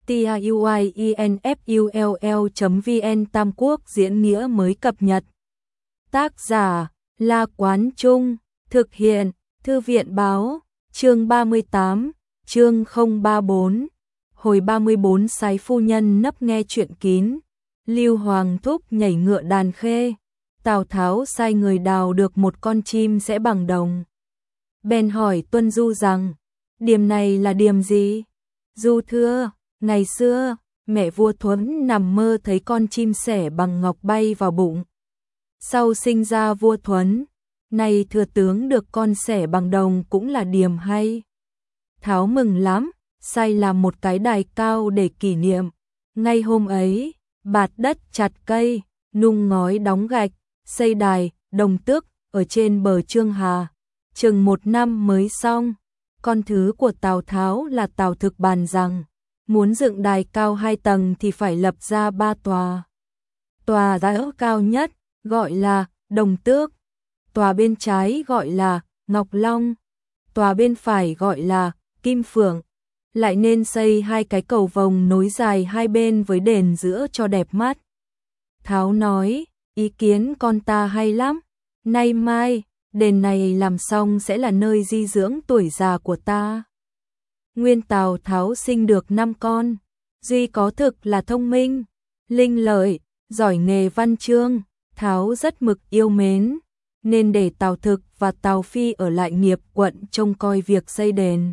tiuinfull.vn Tam Quốc diễn nghĩa mới cập nhật. Tác giả La Quán Trung, thực hiện Thư viện Báo, chương 38, chương 034, hồi 34 Sái phu nhân nấp nghe chuyện kín, Lưu Hoàng thúc nhảy ngựa đàn khê, Tào Tháo sai người đào được một con chim sẽ bằng đồng. Bèn hỏi Tuân Du rằng, điềm này là điềm gì? Du thưa, ngày xưa, mẹ vua Thuấn nằm mơ thấy con chim sẻ bằng ngọc bay vào bụng. Sau sinh ra vua Thuấn, nay thừa tướng được con sẻ bằng đồng cũng là điềm hay. Tháo mừng lắm, sai làm một cái đài cao để kỷ niệm. Ngay hôm ấy, bạt đất chặt cây, nung ngói đóng gạch, xây đài, đồng tước, ở trên bờ Trương Hà. Chừng 1 năm mới xong. Con thứ của Tào Tháo là Tào Thực bàn rằng, muốn dựng đài cao 2 tầng thì phải lập ra 3 tòa. Tòa đỡ cao nhất, gọi là Đồng Tước. Tòa bên trái gọi là Ngọc Long. Tòa bên phải gọi là Kim Phượng. Lại nên xây 2 cái cầu vồng nối dài hai bên với đền giữa cho đẹp mắt. Tháo nói, ý kiến con ta hay lắm. Nay mai, đền này làm xong sẽ là nơi di dưỡng tuổi già của ta. Nguyên Tào Tháo sinh được 5 con. Duy có Thực là thông minh, linh lợi, giỏi nghề văn chương. Tháo rất mực yêu mến, nên để Tào Thực và Tào Phi ở lại Nghiệp quận trông coi việc xây đền.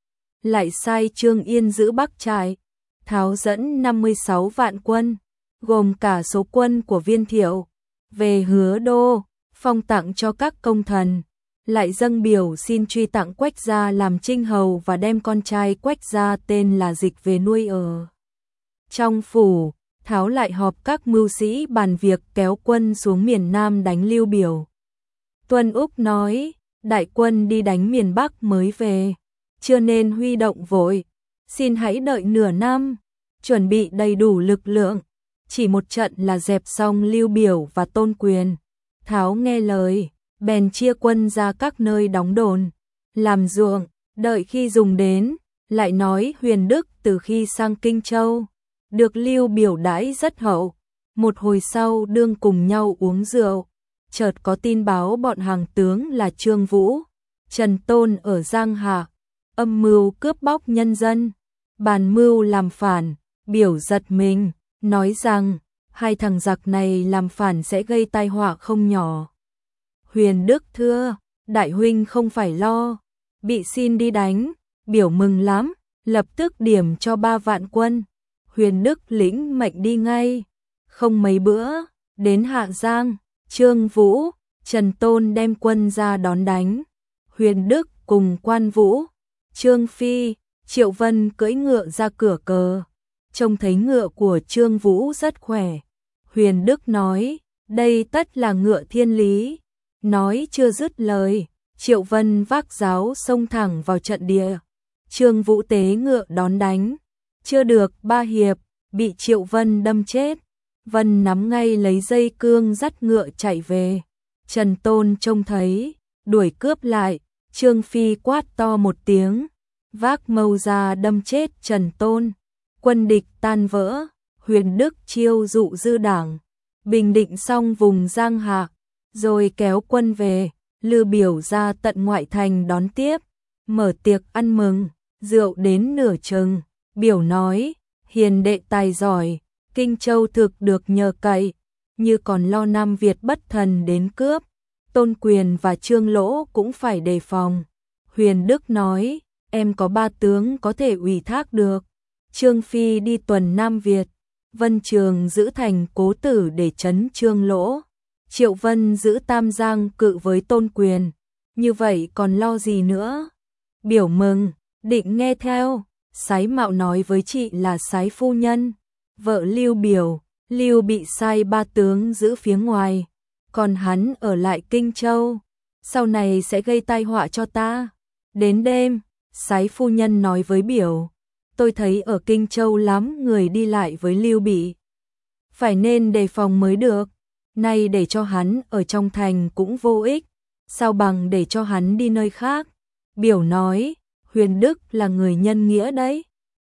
Lại sai Trương Yên giữ Bắc trại. Tháo dẫn 56 vạn quân, gồm cả số quân của Viên Thiệu, về Hứa Đô, phong tặng cho các công thần. Lại dâng biểu xin truy tặng Quách gia làm chinh hầu và đem con trai Quách gia tên là Dịch về nuôi ở trong phủ. Tháo lại họp các mưu sĩ bàn việc kéo quân xuống miền Nam đánh Lưu Biểu. Tuân Úc nói, đại quân đi đánh miền Bắc mới về, chưa nên huy động vội, xin hãy đợi nửa năm, chuẩn bị đầy đủ lực lượng, chỉ một trận là dẹp xong Lưu Biểu và Tôn Quyền. Tháo nghe lời, bèn chia quân ra các nơi đóng đồn, làm ruộng, đợi khi dùng đến, lại nói Huyền Đức từ khi sang Kinh Châu, được Lưu Biểu đãi rất hậu. Một hồi sau đương cùng nhau uống rượu, chợt có tin báo bọn hàng tướng là Trương Vũ, Trần Tôn ở Giang Hạ, âm mưu cướp bóc nhân dân, bàn mưu làm phản. Biểu giật mình, nói rằng, 2 thằng giặc này làm phản sẽ gây tai họa không nhỏ. Huyền Đức thưa, đại huynh không phải lo, bị xin đi đánh. Biểu mừng lắm, lập tức điểm cho 3 vạn quân. Huyền Đức lĩnh mệnh đi ngay. Không mấy bữa, đến Hạ Giang, Trương Vũ, Trần Tôn đem quân ra đón đánh. Huyền Đức cùng Quan Vũ, Trương Phi, Triệu Vân cưỡi ngựa ra cửa cờ. Trông thấy ngựa của Trương Vũ rất khỏe. Huyền Đức nói, đây tất là ngựa thiên lý. Nói chưa dứt lời, Triệu Vân vác giáo xông thẳng vào trận địa. Trương Vũ tế ngựa đón đánh. Chưa được 3 hiệp, bị Triệu Vân đâm chết. Vân nắm ngay lấy dây cương dắt ngựa chạy về. Trần Tôn trông thấy, đuổi cướp lại. Trương Phi quát to một tiếng, vác mâu ra đâm chết Trần Tôn. Quân địch tan vỡ. Huyền Đức chiêu dụ dư đảng, bình định xong vùng Giang Hạ, rồi kéo quân về. Lưu Biểu ra tận ngoại thành đón tiếp, mở tiệc ăn mừng. Rượu đến nửa chừng, Biểu nói, hiền đệ tài giỏi, Kinh Châu thực được nhờ cậy, như còn lo Nam Việt bất thần đến cướp, Tôn Quyền và Trương Lỗ cũng phải đề phòng. Huyền Đức nói, em có 3 tướng có thể ủy thác được. Trương Phi đi tuần Nam Việt, Vân Trường giữ thành Cố Tử để trấn Trương Lỗ, Triệu Vân giữ Tam Giang cự với Tôn Quyền. Như vậy còn lo gì nữa? Biểu mừng, định nghe theo. Sái Mạo nói với chị là Sái phu nhân, vợ Lưu Biểu. Lưu bị sai 3 tướng giữ phía ngoài, còn hắn ở lại Kinh Châu, sau này sẽ gây tai họa cho ta. Đến đêm, Sái phu nhân nói với Biểu, tôi thấy ở Kinh Châu lắm người đi lại với Lưu Bị, phải nên đề phòng mới được. Nay để cho hắn ở trong thành cũng vô ích, sao bằng để cho hắn đi nơi khác. Biểu nói, Huyền Đức là người nhân nghĩa đấy,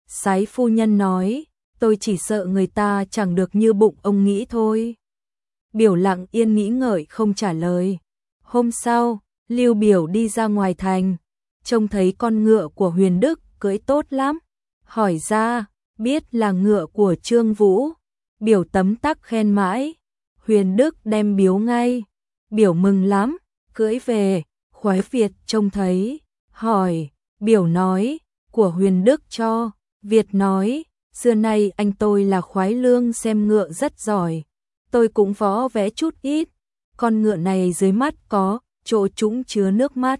Sái phu nhân nói, tôi chỉ sợ người ta chẳng được như bụng ông nghĩ thôi. Biểu lặng yên nghĩ ngợi không trả lời. Hôm sau, Lưu Biểu đi ra ngoài thành, trông thấy con ngựa của Huyền Đức cưỡi tốt lắm. Hỏi ra, biết là ngựa của Trương Vũ. Biểu tấm tắc khen mãi. Huyền Đức đem biếu ngay. Biểu mừng lắm, cưỡi về, khoái Việt trông thấy. Hỏi, Biểu nói, của Huyền Đức cho. Việt nói, xưa nay anh tôi là khoái lương xem ngựa rất giỏi. Tôi cũng võ vẽ chút ít. Con ngựa này dưới mắt có chỗ trũng chứa nước mắt.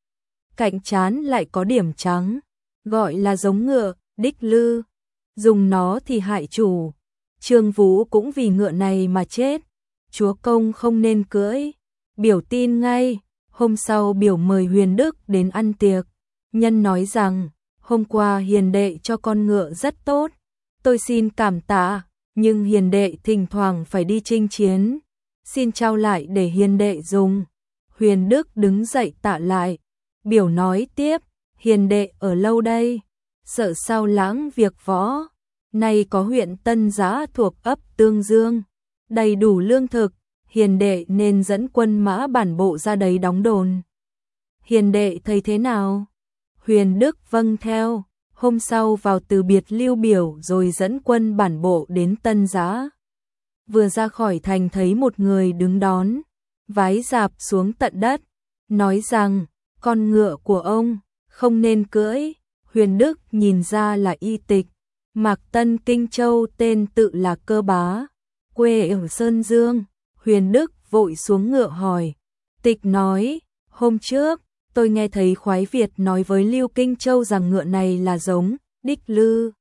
Cạnh trán lại có điểm trắng, gọi là giống ngựa Đích Lư. Dùng nó thì hại chủ. Trương Vũ cũng vì ngựa này mà chết. Chúa công không nên cưỡi. Biểu tin ngay. Hôm sau Biểu mời Huyền Đức đến ăn tiệc. Nhân nói rằng, hôm qua hiền đệ cho con ngựa rất tốt. Tôi xin cảm tạ, nhưng hiền đệ thỉnh thoảng phải đi chinh chiến. Xin trao lại để hiền đệ dùng. Huyền Đức đứng dậy tạ lại. Biểu nói tiếp, hiền đệ ở lâu đây, sợ sao lãng việc võ. Nay có huyện Tân Giã thuộc ấp Tương Dương, đầy đủ lương thực, hiền đệ nên dẫn quân mã bản bộ ra đấy đóng đồn. Hiền đệ thấy thế nào? Huyền Đức vâng theo. Hôm sau vào từ biệt Lưu Biểu rồi dẫn quân bản bộ đến Tân Giã. Vừa ra khỏi thành thấy một người đứng đón, vái rạp xuống tận đất, nói rằng, con ngựa của ông không nên cưỡi. Huyền Đức nhìn ra là Y Tịch, Mạc Tân Kinh Châu, tên tự là Cơ Bá, quê ở Sơn Dương. Huyền Đức vội xuống ngựa hỏi. Tịch nói, hôm trước tôi nghe thấy khoái Việt nói với Lưu Kinh Châu rằng ngựa này là giống Đích Lư.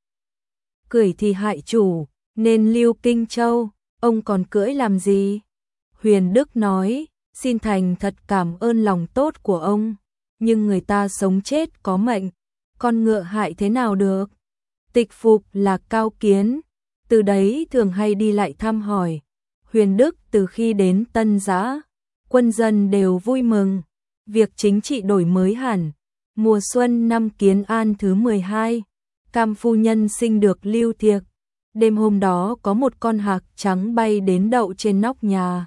Cưỡi thì hại chủ, nên Lưu Kinh Châu, ông còn cưỡi làm gì? Huyền Đức nói, xin thành thật cảm ơn lòng tốt của ông, nhưng người ta sống chết có mệnh, con ngựa hại thế nào được? Tịch Phục là Cao Kiến, từ đấy thường hay đi lại thăm hỏi. Huyền Đức từ khi đến Tân Giã, quân dân đều vui mừng, việc chính trị đổi mới hẳn. Mùa xuân năm Kiến An thứ 12, Cam phu nhân sinh được Lưu Thiệc. Đêm hôm đó có một con hạc trắng bay đến đậu trên nóc nhà,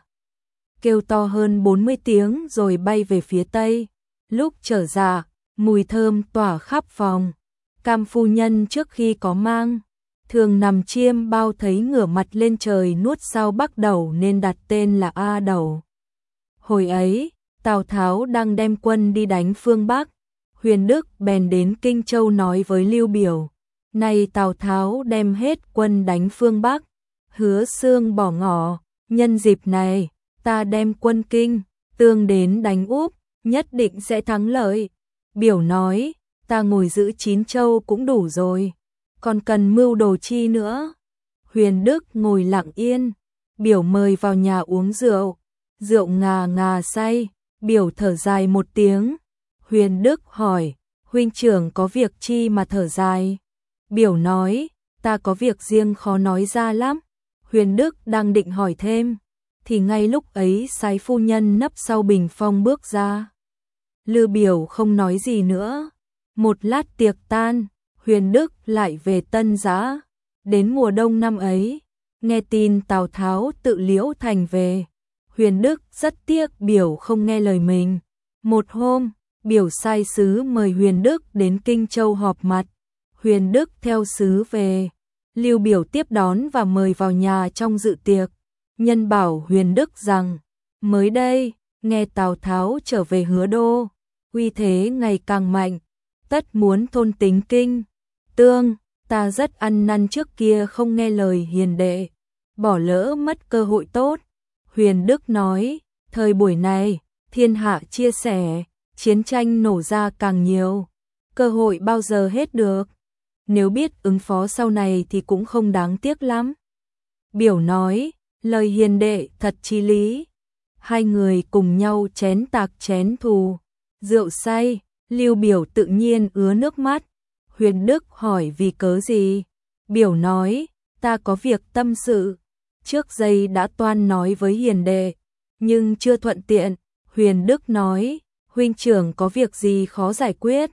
kêu to hơn 40 tiếng rồi bay về phía tây. Lúc trở ra, mùi thơm tỏa khắp phòng. Cam phu nhân trước khi có mang, thường nằm chiêm bao thấy ngửa mặt lên trời nuốt sao Bắc Đầu nên đặt tên là A Đầu. Hồi ấy, Tào Tháo đang đem quân đi đánh phương Bắc. Huyền Đức bèn đến Kinh Châu nói với Lưu Biểu, nay Tào Tháo đem hết quân đánh phương Bắc, hứa xương bỏ ngỏ, nhân dịp này, ta đem quân Kinh, Tương đến đánh úp, nhất định sẽ thắng lợi. Biểu nói, ta ngồi giữ 9 châu cũng đủ rồi, còn cần mưu đồ chi nữa. Huyền Đức ngồi lặng yên, Biểu mời vào nhà uống rượu, rượu ngà ngà say. Biểu thở dài một tiếng. Huyền Đức hỏi, huynh trưởng có việc chi mà thở dài? Biểu nói, ta có việc riêng khó nói ra lắm. Huyền Đức đang định hỏi thêm, thì ngay lúc ấy Sái phu nhân nấp sau bình phong bước ra. Lưu Biểu không nói gì nữa. Một lát tiệc tan, Huyền Đức lại về Tân Giã. Đến mùa đông năm ấy, nghe tin Tào Tháo tự Liễu Thành về, Huyền Đức rất tiếc Biểu không nghe lời mình. Một hôm, Biểu sai sứ mời Huyền Đức đến Kinh Châu họp mặt. Huyền Đức theo sứ về. Lưu Biểu tiếp đón và mời vào nhà trong dự tiệc. Nhân bảo Huyền Đức rằng, mới đây, nghe Tào Tháo trở về Hứa Đô, uy thế ngày càng mạnh, tất muốn thôn tính Kinh, Tương. Ta rất ăn năn trước kia không nghe lời hiền đệ, bỏ lỡ mất cơ hội tốt. Huyền Đức nói, thời buổi này, thiên hạ chia sẻ, chiến tranh nổ ra càng nhiều, cơ hội bao giờ hết được. Nếu biết ứng phó sau này thì cũng không đáng tiếc lắm. Biểu nói, lời hiền đệ thật chí lý. Hai người cùng nhau chén tạc chén thù, rượu say, Lưu Biểu tự nhiên ứa nước mắt. Huyền Đức hỏi vì cớ gì? Biểu nói, ta có việc tâm sự. Trước giây đã toan nói với hiền đệ, nhưng chưa thuận tiện. Huyền Đức nói, huynh trưởng có việc gì khó giải quyết?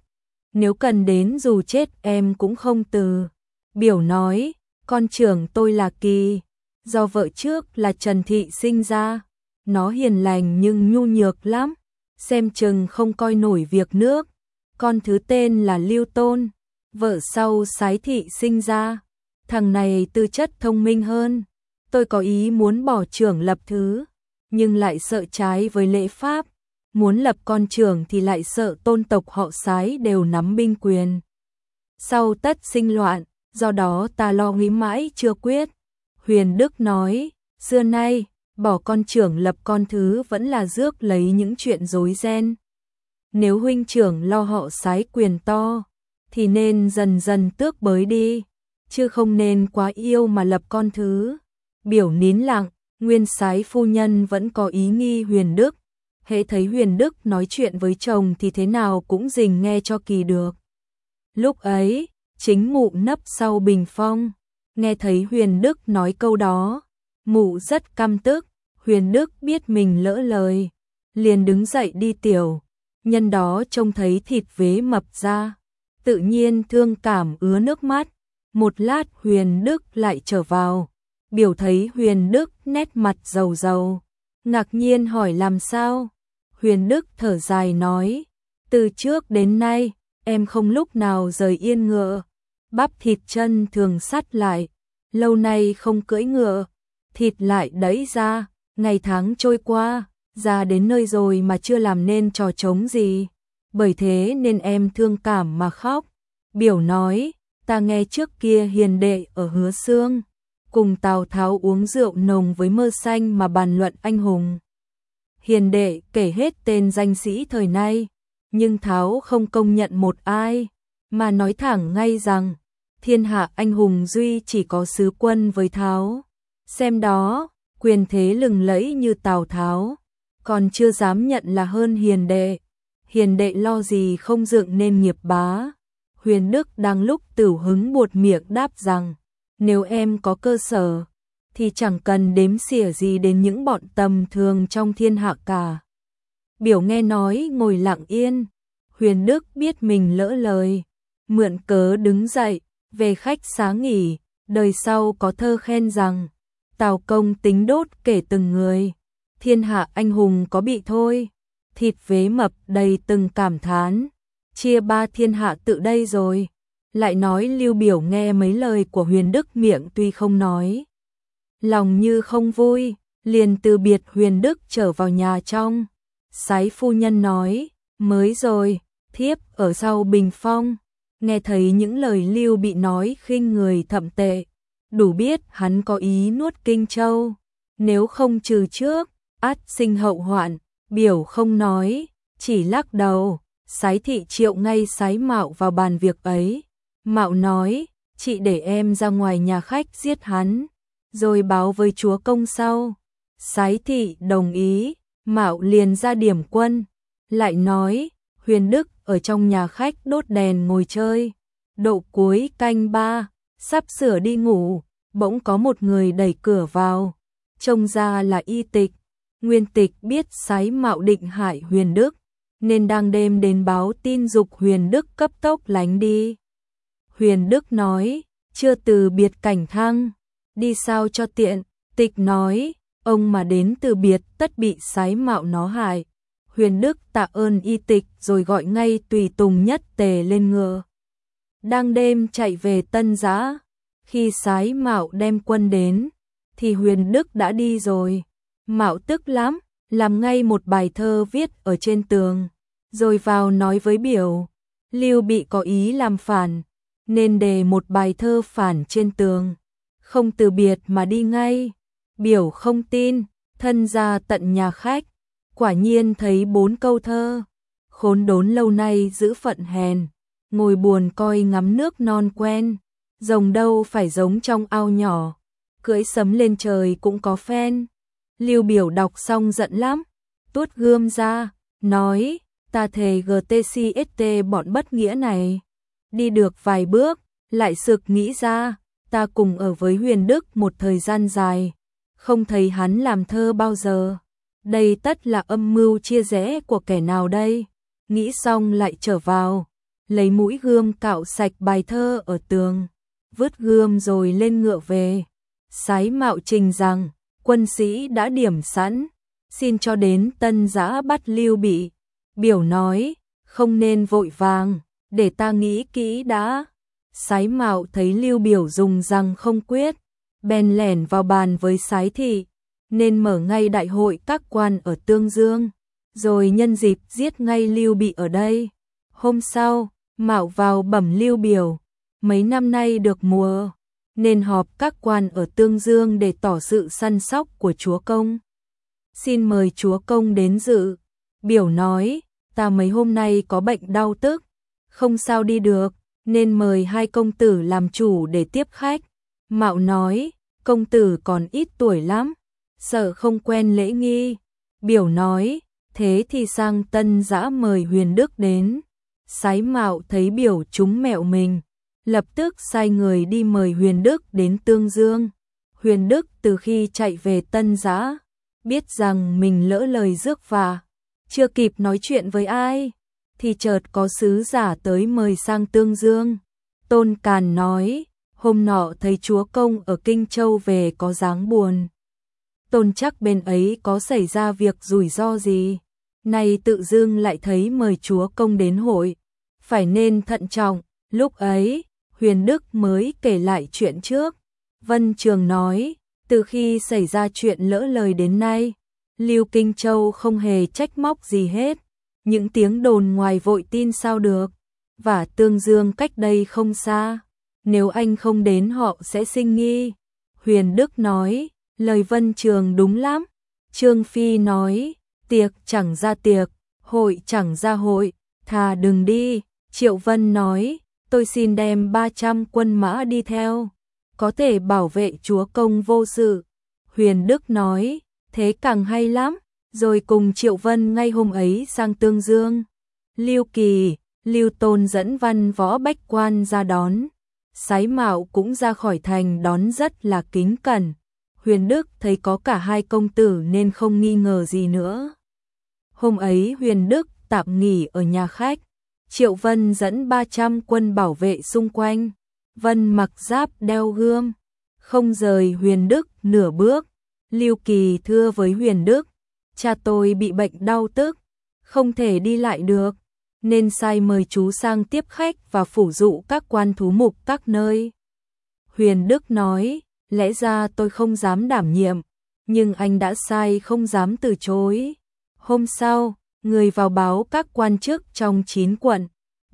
nếu cần đến dù chết em cũng không từ. Biểu nói, con trưởng tôi là Kỳ, do vợ trước là Trần Thị sinh ra, nó hiền lành nhưng nhu nhược lắm, xem chừng không coi nổi việc nước. Con thứ tên là Lưu Tôn, vợ sau Sái Thị sinh ra, thằng này tư chất thông minh hơn. Tôi có ý muốn bỏ trưởng lập thứ, nhưng lại sợ trái với lễ pháp, muốn lập con trưởng thì lại sợ tôn tộc họ Sái đều nắm binh quyền. Sau tất sinh loạn, do đó ta lo nghĩ mãi chưa quyết. Huyền Đức nói, xưa nay, bỏ con trưởng lập con thứ vẫn là rước lấy những chuyện rối ren. Nếu huynh trưởng lo họ Sái quyền to, thì nên dần dần tước bới đi, chứ không nên quá yêu mà lập con thứ. Biểu nín lặng, nguyên Sái phu nhân vẫn có ý nghi Huyền Đức. Hễ thấy Huyền Đức nói chuyện với chồng thì thế nào cũng dình nghe cho kỳ được. Lúc ấy, chính mụ nấp sau bình phong, nghe thấy Huyền Đức nói câu đó, mụ rất căm tức. Huyền Đức biết mình lỡ lời, liền đứng dậy đi tiểu, nhân đó trông thấy thịt vế mập ra, tự nhiên thương cảm ứa nước mắt. Một lát Huyền Đức lại trở vào, biểu thấy Huyền Đức nét mặt rầu rầu, ngạc nhiên hỏi làm sao. Huyền Đức thở dài nói, từ trước đến nay, em không lúc nào rời yên ngựa, bắp thịt chân thường sắt lại, lâu nay không cưỡi ngựa, thịt lại đẫy ra, ngày tháng trôi qua, ra đến nơi rồi mà chưa làm nên trò trống gì, bởi thế nên em thương cảm mà khóc. Biểu nói, ta nghe trước kia hiền đệ ở Hứa Xương, cùng Tào Tháo uống rượu nồng với Mơ Xanh mà bàn luận anh hùng. Hiền đệ kể hết tên danh sĩ thời nay, nhưng Tháo không công nhận một ai, mà nói thẳng ngay rằng, thiên hạ anh hùng duy chỉ có Sứ Quân với Tháo. Xem đó, quyền thế lừng lẫy như Tào Tháo, còn chưa dám nhận là hơn hiền đệ. Hiền đệ lo gì không dựng nên nghiệp bá. Huyền Đức đang lúc tửu hứng buột miệng đáp rằng, nếu em có cơ sở, thì chẳng cần đếm xỉa gì đến những bọn tầm thường trong thiên hạ cả. Biểu nghe nói ngồi lặng yên, Huyền Đức biết mình lỡ lời, mượn cớ đứng dậy, về khách xá nghỉ. Đời sau có thơ khen rằng, Tào công tính đốt kể từng người, thiên hạ anh hùng có bị thôi, thịt vế mập đầy từng cảm thán, chia ba thiên hạ tự đây rồi. Lại nói Lưu Biểu nghe mấy lời của Huyền Đức miệng tuy không nói, lòng như không vui, liền từ biệt Huyền Đức trở vào nhà trong. Sái phu nhân nói, mới rồi, thiếp ở sau bình phong, nghe thấy những lời Lưu bị nói khinh người thậm tệ, đủ biết hắn có ý nuốt Kinh Châu, nếu không trừ trước, ắt sinh hậu hoạn. Biểu không nói, chỉ lắc đầu. Sái Thị triệu ngay Sái Mạo vào bàn việc ấy. Mạo nói, chị để em ra ngoài nhà khách giết hắn, rồi báo với chúa công sau. Sái Thị đồng ý, Mạo liền ra điểm quân. Lại nói, Huyền Đức ở trong nhà khách đốt đèn ngồi chơi. Độ cuối canh 3, sắp sửa đi ngủ, bỗng có một người đẩy cửa vào, trông ra là Y Tịch. Nguyên Tịch biết Sái Mạo định hại Huyền Đức, nên đang đêm đến báo tin dục Huyền Đức cấp tốc lánh đi. Huyền Đức nói, chưa từ biệt Cảnh Thăng, đi sao cho tiện. Tịch nói, ông mà đến từ biệt tất bị Sái Mạo nó hại. Huyền Đức tạ ơn Y Tịch rồi gọi ngay tùy tùng nhất tề lên ngựa. Đang đêm chạy về Tân Giã, khi Sái Mạo đem quân đến, thì Huyền Đức đã đi rồi. Mạo tức lắm, làm ngay một bài thơ viết ở trên tường, rồi vào nói với Biểu, Lưu Bị có ý làm phản, nên đề một bài thơ phản trên tường, không từ biệt mà đi ngay. Biểu không tin, thân ra tận nhà khách, quả nhiên thấy 4 câu thơ, khốn đốn lâu nay giữ phận hèn, ngồi buồn coi ngắm nước non quen, rồng đâu phải giống trong ao nhỏ, cưỡi sấm lên trời cũng có phen. Lưu Biểu đọc xong giận lắm, tuốt gươm ra, nói, ta thề GTCST bọn bất nghĩa này. Đi được vài bước, lại sực nghĩ ra, ta cùng ở với Huyền Đức một thời gian dài, không thấy hắn làm thơ bao giờ. Đây tất là âm mưu chia rẽ của kẻ nào đây? Nghĩ xong lại trở vào, lấy mũi gươm cạo sạch bài thơ ở tường, vứt gươm rồi lên ngựa về. Sái Mạo trình rằng, quân sĩ đã điểm sẵn, xin cho đến Tân Giã bắt Lưu Bị. Biểu nói, không nên vội vàng, để ta nghĩ kỹ đã. Sái Mạo thấy Lưu Biểu dùng rằng không quyết, bèn lẻn vào bàn với Sái Thị, nên mở ngay đại hội các quan ở Tương Dương, rồi nhân dịp giết ngay Lưu Bị ở đây. Hôm sau, Mạo vào bẩm Lưu Biểu, mấy năm nay được mùa, nên họp các quan ở Tương Dương để tỏ sự săn sóc của chúa công. Xin mời chúa công đến dự. Biểu nói, ta mấy hôm nay có bệnh đau tức, không sao đi được, nên mời hai công tử làm chủ để tiếp khách. Mạo nói, công tử còn ít tuổi lắm, sợ không quen lễ nghi. Biểu nói, thế thì sang Tân Giã mời Huyền Đức đến. Sái Mạo thấy Biểu trúng mẹo mình, lập tức sai người đi mời Huyền Đức đến Tương Dương. Huyền Đức từ khi chạy về Tân Giã, biết rằng mình lỡ lời rước vả, chưa kịp nói chuyện với ai, thì chợt có sứ giả tới mời sang Tương Dương. Tôn Càn nói, hôm nọ thấy chúa công ở Kinh Châu về có dáng buồn. Tôn chắc bên ấy có xảy ra việc rủi ro gì, nay tự dưng lại thấy mời chúa công đến hội, phải nên thận trọng. Lúc ấy, Huyền Đức mới kể lại chuyện trước. Vân Trường nói, từ khi xảy ra chuyện lỡ lời đến nay, Lưu Kinh Châu không hề trách móc gì hết, những tiếng đồn ngoài vội tin sao được, và Tương Dương cách đây không xa, nếu anh không đến họ sẽ sinh nghi. Huyền Đức nói, lời Vân Trường đúng lắm. Trương Phi nói, tiệc chẳng ra tiệc, hội chẳng ra hội, thà đừng đi. Triệu Vân nói, tôi xin đem 300 quân mã đi theo, có thể bảo vệ chúa công vô sự. Huyền Đức nói, thế càng hay lắm, rồi cùng Triệu Vân ngay hôm ấy sang Tương Dương. Lưu Kỳ, Lưu Tôn dẫn văn võ bách quan ra đón. Sái Mạo cũng ra khỏi thành đón rất là kính cẩn. Huyền Đức thấy có cả hai công tử nên không nghi ngờ gì nữa. Hôm ấy Huyền Đức tạm nghỉ ở nhà khách. Triệu Vân dẫn 300 quân bảo vệ xung quanh. Vân mặc giáp đeo gươm, không rời Huyền Đức nửa bước. Lưu Kỳ thưa với Huyền Đức, cha tôi bị bệnh đau tức, không thể đi lại được, nên sai mời chú sang tiếp khách và phủ dụ các quan thú mục các nơi. Huyền Đức nói, lẽ ra tôi không dám đảm nhiệm, nhưng anh đã sai không dám từ chối. Hôm sau, người vào báo các quan chức trong 9 quận,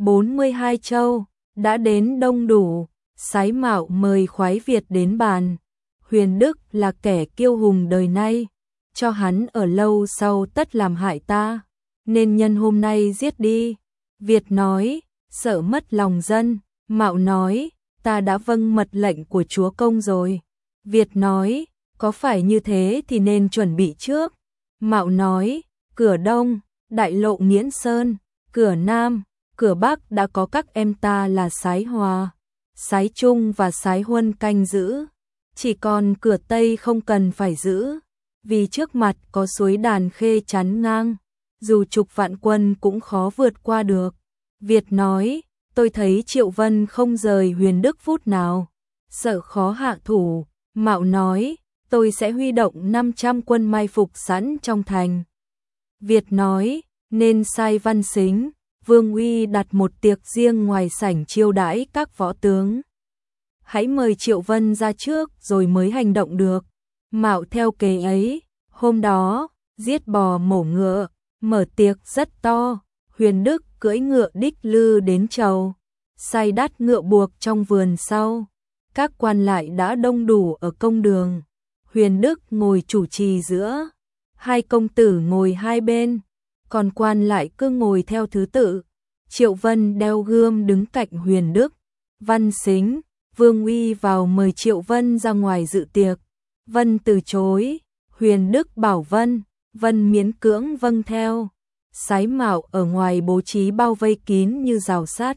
42 châu, đã đến đông đủ. Sái Mạo mời khoái Việt đến bàn. Huyền Đức là kẻ kiêu hùng đời nay, cho hắn ở lâu sau tất làm hại ta, nên nhân hôm nay giết đi. Việt nói, sợ mất lòng dân. Mạo nói, ta đã vâng mật lệnh của chúa công rồi. Việt nói, có phải như thế thì nên chuẩn bị trước. Mạo nói, cửa Đông, đại lộ Nghiễn Sơn, cửa Nam, cửa Bắc đã có các em ta là Sái Hòa, Sái Trung và Sái Huân canh giữ. Chỉ còn cửa Tây không cần phải giữ, vì trước mặt có suối Đàn Khê chắn ngang, dù chục vạn quân cũng khó vượt qua được. Việt nói, tôi thấy Triệu Vân không rời Huyền Đức phút nào, sợ khó hạ thủ. Mạo nói, tôi sẽ huy động 500 quân mai phục sẵn trong thành. Việt nói, nên sai Văn Sính, Vương Uy đặt một tiệc riêng ngoài sảnh chiêu đãi các võ tướng. Hãy mời Triệu Vân ra trước rồi mới hành động được. Mạo theo kế ấy, hôm đó, giết bò mổ ngựa, mở tiệc rất to. Huyền Đức cưỡi ngựa đích lư đến chầu, sai đắt ngựa buộc trong vườn sau. Các quan lại đã đông đủ ở công đường. Huyền Đức ngồi chủ trì giữa, hai công tử ngồi hai bên, còn quan lại cứ ngồi theo thứ tự. Triệu Vân đeo gươm đứng cạnh Huyền Đức. Văn Sính, Vương Uy vào mời Triệu Vân ra ngoài dự tiệc. Vân từ chối. Huyền Đức bảo Vân, Vân miễn cưỡng vâng theo. Sái Mạo ở ngoài bố trí bao vây kín như rào sắt,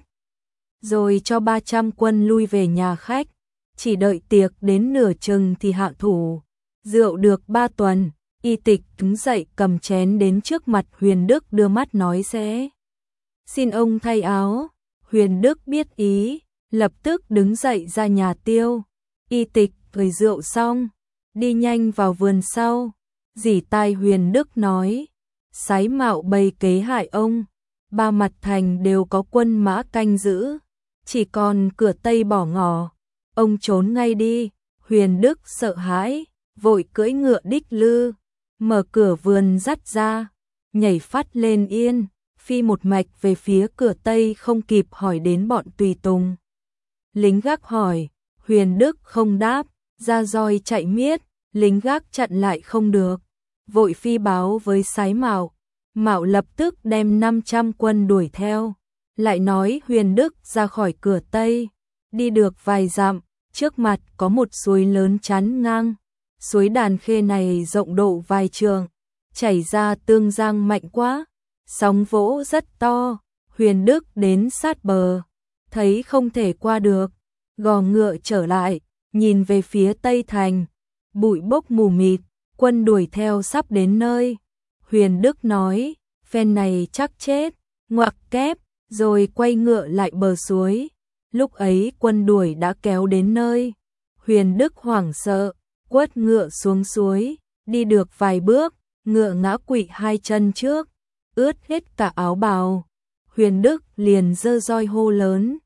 rồi cho 300 quân lui về nhà khách. Chỉ đợi tiệc đến nửa chừng thì hạ thủ. Rượu được 3 tuần, Y Tịch đứng dậy cầm chén đến trước mặt Huyền Đức đưa mắt nói sẽ xin ông thay áo. Huyền Đức biết ý, lập tức đứng dậy ra nhà Tiêu. Y Tịch gửi rượu xong, đi nhanh vào vườn sau. Dỉ tai Huyền Đức nói, Sái Mạo bày kế hại ông, ba mặt thành đều có quân mã canh giữ, chỉ còn cửa Tây bỏ ngỏ, ông trốn ngay đi. Huyền Đức sợ hãi, vội cưỡi ngựa đích lư, mở cửa vườn dắt ra, nhảy phát lên yên, phi một mạch về phía cửa Tây, không kịp hỏi đến bọn tùy tùng. Lính gác hỏi, Huyền Đức không đáp, ra roi chạy miết, lính gác chặn lại không được, vội phi báo với Sái Mạo. Mạo lập tức đem 500 quân đuổi theo, lại nói Huyền Đức ra khỏi cửa Tây, đi được vài dặm, trước mặt có một suối lớn chắn ngang. Suối Đàn Khê này rộng độ vài trượng, chảy ra tương giang mạnh quá, sóng vỗ rất to. Huyền Đức đến sát bờ, thấy không thể qua được, gò ngựa trở lại, nhìn về phía Tây thành, bụi bốc mù mịt, quân đuổi theo sắp đến nơi. Huyền Đức nói, phen này chắc chết, ngoặc kép, rồi quay ngựa lại bờ suối. Lúc ấy quân đuổi đã kéo đến nơi, Huyền Đức hoảng sợ, quất ngựa xuống suối, đi được vài bước, ngựa ngã quỵ hai chân trước, ướt hết cả áo bào. Huyền Đức liền giơ roi hô lớn,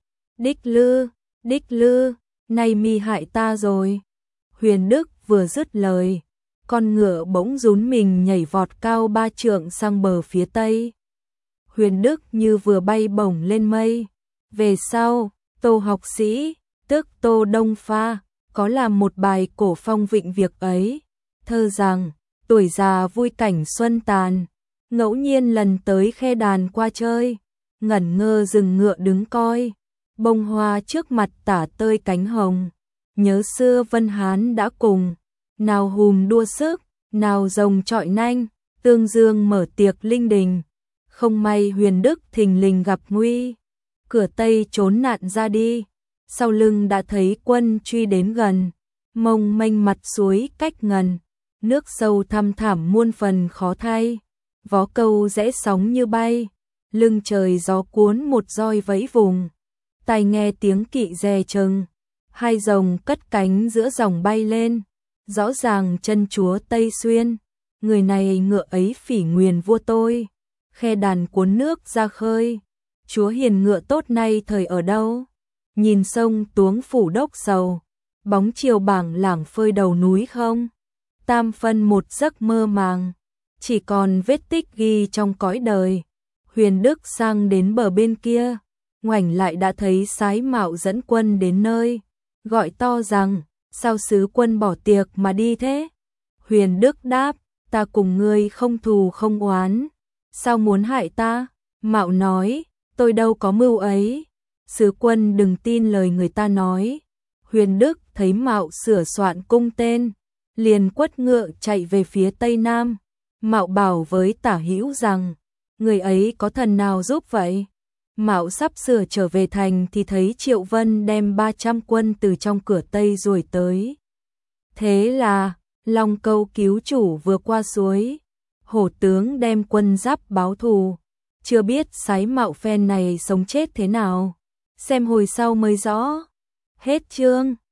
đích lư, nay mi hại ta rồi. Huyền Đức vừa dứt lời, con ngựa bỗng rún mình nhảy vọt cao 3 trượng sang bờ phía Tây. Huyền Đức như vừa bay bổng lên mây. Về sau, Tô học sĩ, tức Tô Đông Pha, có làm một bài cổ phong vịnh việc ấy, thơ rằng, tuổi già vui cảnh xuân tàn, ngẫu nhiên lần tới Khe Đàn qua chơi, ngẩn ngơ dừng ngựa đứng coi, bông hoa trước mặt tả tơi cánh hồng, nhớ xưa Vân Hán đã cùng, nào hùm đua sức, nào rồng trọi nanh, tương dương mở tiệc linh đình, không may Huyền Đức thình lình gặp nguy, cửa Tây trốn nạn ra đi, sau lưng đã thấy quân truy đến gần, mông mênh mặt suối cách ngần, nước sâu thăm thẳm muôn phần khó thay, vó câu rẽ sóng như bay, lưng trời gió cuốn một roi vẫy vùng, tai nghe tiếng kỵ dè chừng, hai rồng cất cánh giữa dòng bay lên, rõ ràng chân chúa Tây Xuyên, người này ngựa ấy phỉ nguyền vua tôi, Khe Đàn cuốn nước ra khơi, chúa hiền ngựa tốt nay thời ở đâu? Nhìn sông Tuống phủ đốc sầu, bóng chiều bảng lảng phơi đầu núi không? Tam phân một giấc mơ màng, chỉ còn vết tích ghi trong cõi đời. Huyền Đức sang đến bờ bên kia, ngoảnh lại đã thấy Sái Mạo dẫn quân đến nơi, gọi to rằng, sao sứ quân bỏ tiệc mà đi thế? Huyền Đức đáp, ta cùng ngươi không thù không oán, sao muốn hại ta? Mạo nói, tôi đâu có mưu ấy, sứ quân đừng tin lời người ta nói. Huyền Đức thấy Mạo sửa soạn cung tên, liền quất ngựa chạy về phía Tây Nam. Mạo bảo với Tả Hữu rằng, người ấy có thần nào giúp vậy? Mạo sắp sửa trở về thành thì thấy Triệu Vân đem 300 quân từ trong cửa Tây rồi tới. Thế là, Long Câu cứu chủ vừa qua suối, hổ tướng đem quân giáp báo thù, chưa biết Sái Mạo phen này sống chết thế nào, xem hồi sau mới rõ. Hết chương.